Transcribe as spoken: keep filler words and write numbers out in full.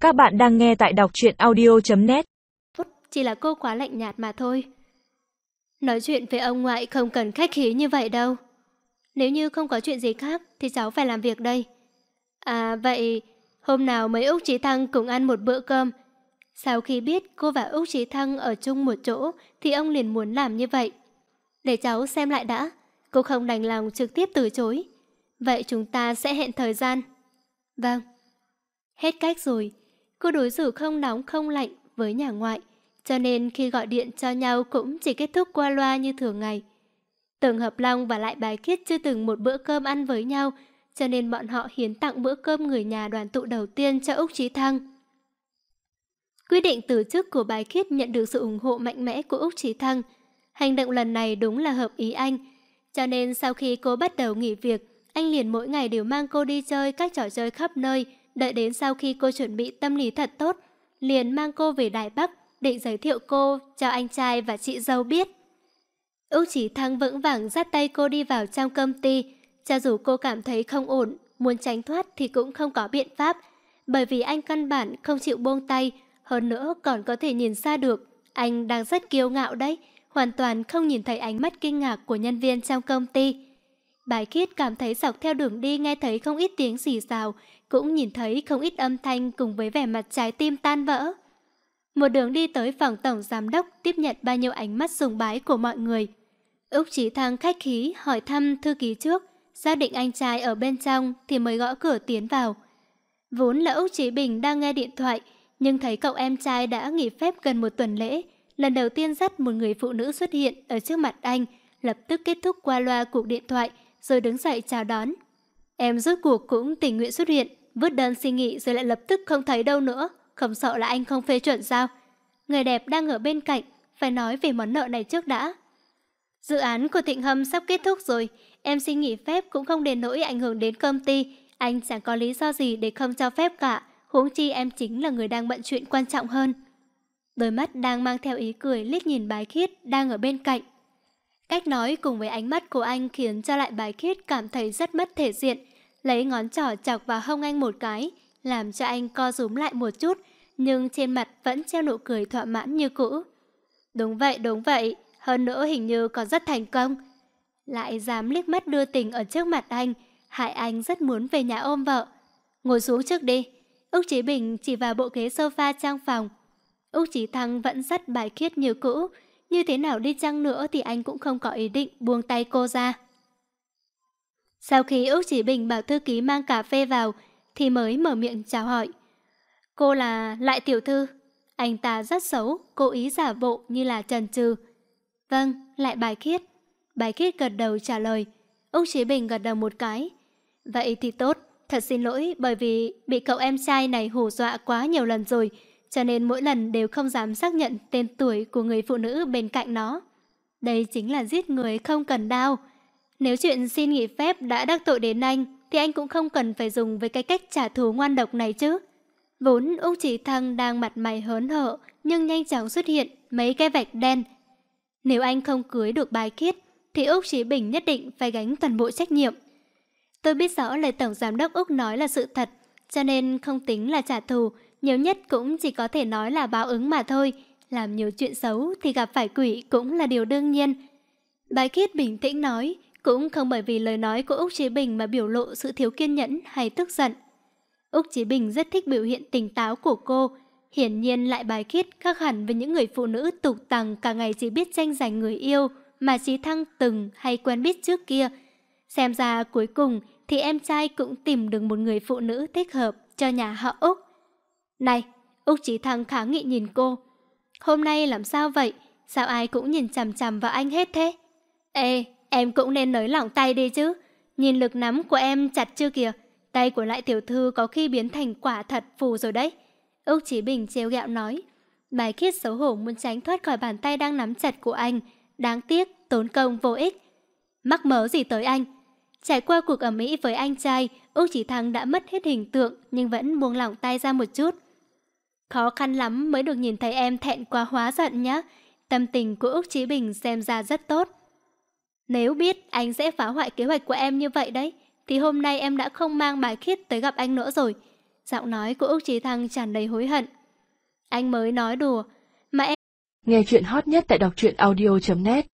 Các bạn đang nghe tại đọc truyện audio chấm net. Chỉ là cô quá lạnh nhạt mà thôi. Nói chuyện với ông ngoại không cần khách khí như vậy đâu. Nếu như không có chuyện gì khác thì cháu phải làm việc đây. À vậy, hôm nào mấy Úc Chí Thăng cùng ăn một bữa cơm. Sau khi biết cô và Úc Chí Thăng ở chung một chỗ thì ông liền muốn làm như vậy. Để cháu xem lại đã. Cô không đành lòng trực tiếp từ chối. Vậy chúng ta sẽ hẹn thời gian. Vâng. Hết cách rồi. Cô đối xử không nóng không lạnh với nhà ngoại, cho nên khi gọi điện cho nhau cũng chỉ kết thúc qua loa như thường ngày. Tưởng Hợp Long và lại Bái Khiết chưa từng một bữa cơm ăn với nhau, cho nên bọn họ hiến tặng bữa cơm người nhà đoàn tụ đầu tiên cho Úc Chí Thăng. Quyết định từ chức của Bái Khiết nhận được sự ủng hộ mạnh mẽ của Úc Chí Thăng. Hành động lần này đúng là hợp ý anh, cho nên sau khi cô bắt đầu nghỉ việc, anh liền mỗi ngày đều mang cô đi chơi các trò chơi khắp nơi. Đợi đến sau khi cô chuẩn bị tâm lý thật tốt, liền mang cô về Đài Bắc, định giới thiệu cô cho anh trai và chị dâu biết. Úc Chí Thăng vững vàng dắt tay cô đi vào trong công ty. Cho dù cô cảm thấy không ổn, muốn tránh thoát thì cũng không có biện pháp, bởi vì anh căn bản không chịu buông tay. Hơn nữa còn có thể nhìn ra được anh đang rất kiêu ngạo đấy, hoàn toàn không nhìn thấy ánh mắt kinh ngạc của nhân viên trong công ty. Bái Khiết cảm thấy dọc theo đường đi nghe thấy không ít tiếng xì xào, cũng nhìn thấy không ít âm thanh cùng với vẻ mặt trái tim tan vỡ. Một đường đi tới phòng tổng giám đốc tiếp nhận bao nhiêu ánh mắt sùng bái của mọi người. Úc Chí Thăng khách khí hỏi thăm thư ký trước, xác định anh trai ở bên trong thì mới gõ cửa tiến vào. Vốn là Úc Chí Bình đang nghe điện thoại, nhưng thấy cậu em trai đã nghỉ phép gần một tuần lễ, lần đầu tiên dắt một người phụ nữ xuất hiện ở trước mặt anh, lập tức kết thúc qua loa cuộc điện thoại, rồi đứng dậy chào đón. Em rốt cuộc cũng tình nguyện xuất hiện, vứt đơn xin nghỉ rồi lại lập tức không thấy đâu nữa, không sợ là anh không phê chuẩn sao? Người đẹp đang ở bên cạnh, phải nói về món nợ này trước đã. Dự án của Thịnh Hâm sắp kết thúc rồi, em xin nghỉ phép cũng không đến nỗi ảnh hưởng đến công ty, anh chẳng có lý do gì để không cho phép cả, huống chi em chính là người đang bận chuyện quan trọng hơn. Đôi mắt đang mang theo ý cười liếc nhìn Bái Khiết đang ở bên cạnh. Cách nói cùng với ánh mắt của anh khiến cho lại Bái Khiết cảm thấy rất mất thể diện, lấy ngón trỏ chọc vào hông anh một cái, làm cho anh co rúm lại một chút, nhưng trên mặt vẫn treo nụ cười thỏa mãn như cũ. Đúng vậy, đúng vậy, hơn nữa hình như còn rất thành công. Lại dám liếc mắt đưa tình ở trước mặt anh, hại anh rất muốn về nhà ôm vợ. Ngồi xuống trước đi. Úc Chí Bình chỉ vào bộ ghế sofa trong phòng. Úc Chí Thăng vẫn dắt Bái Khiết như cũ, như thế nào đi chăng nữa thì anh cũng không có ý định buông tay cô ra. Sau khi Úc Chí Bình bảo thư ký mang cà phê vào thì mới mở miệng chào hỏi. Cô là Lại tiểu thư. Anh ta rất xấu, cố ý giả bộ như là chần chừ. Vâng, Lại Bái Khiết. Bái Khiết gật đầu trả lời. Úc Chí Bình gật đầu một cái. Vậy thì tốt, thật xin lỗi bởi vì bị cậu em trai này hù dọa quá nhiều lần rồi, cho nên mỗi lần đều không dám xác nhận tên tuổi của người phụ nữ bên cạnh nó. Đây chính là giết người không cần đao. Nếu chuyện xin nghỉ phép đã đắc tội đến anh, thì anh cũng không cần phải dùng với cái cách trả thù ngoan độc này chứ. Vốn Úc Chí Thăng đang mặt mày hớn hở, nhưng nhanh chóng xuất hiện mấy cái vạch đen. Nếu anh không cưới được Bái Khiết, thì Úc Chí Bình nhất định phải gánh toàn bộ trách nhiệm. Tôi biết rõ lời Tổng Giám đốc Úc nói là sự thật, cho nên không tính là trả thù, nhiều nhất cũng chỉ có thể nói là báo ứng mà thôi. Làm nhiều chuyện xấu thì gặp phải quỷ cũng là điều đương nhiên. Bái Khiết bình tĩnh nói, cũng không bởi vì lời nói của Úc Chí Bình mà biểu lộ sự thiếu kiên nhẫn hay tức giận. Úc Chí Bình rất thích biểu hiện tỉnh táo của cô. Hiển nhiên Lại Bái Khiết khác hẳn với những người phụ nữ tục tằng cả ngày chỉ biết tranh giành người yêu mà Chí Thăng từng hay quen biết trước kia. Xem ra cuối cùng thì em trai cũng tìm được một người phụ nữ thích hợp cho nhà họ Úc. Này, Úc Chí Thăng kháng nghị nhìn cô. Hôm nay làm sao vậy? Sao ai cũng nhìn chằm chằm vào anh hết thế? Ê, em cũng nên nới lỏng tay đi chứ. Nhìn lực nắm của em chặt chưa kìa. Tay của Lại tiểu thư có khi biến thành quả thật phù rồi đấy. Úc Chí Bình trêu ghẹo nói. Bái Khiết xấu hổ muốn tránh thoát khỏi bàn tay đang nắm chặt của anh. Đáng tiếc, tốn công vô ích. Mắc mớ gì tới anh? Trải qua cuộc ầm ĩ với anh trai, Úc Chí Thăng đã mất hết hình tượng nhưng vẫn buông lỏng tay ra một chút. Khó khăn lắm mới được nhìn thấy em thẹn quá hóa giận nhá. Tâm tình của Úc Chí Bình xem ra rất tốt. Nếu biết anh sẽ phá hoại kế hoạch của em như vậy đấy, thì hôm nay em đã không mang Bái Khiết tới gặp anh nữa rồi. Giọng nói của Úc Chí Thăng tràn đầy hối hận. Anh mới nói đùa, mà em... Nghe chuyện hot nhất tại đọc truyện audio chấm net